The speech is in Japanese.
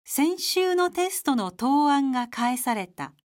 先週のテストの答案が返された。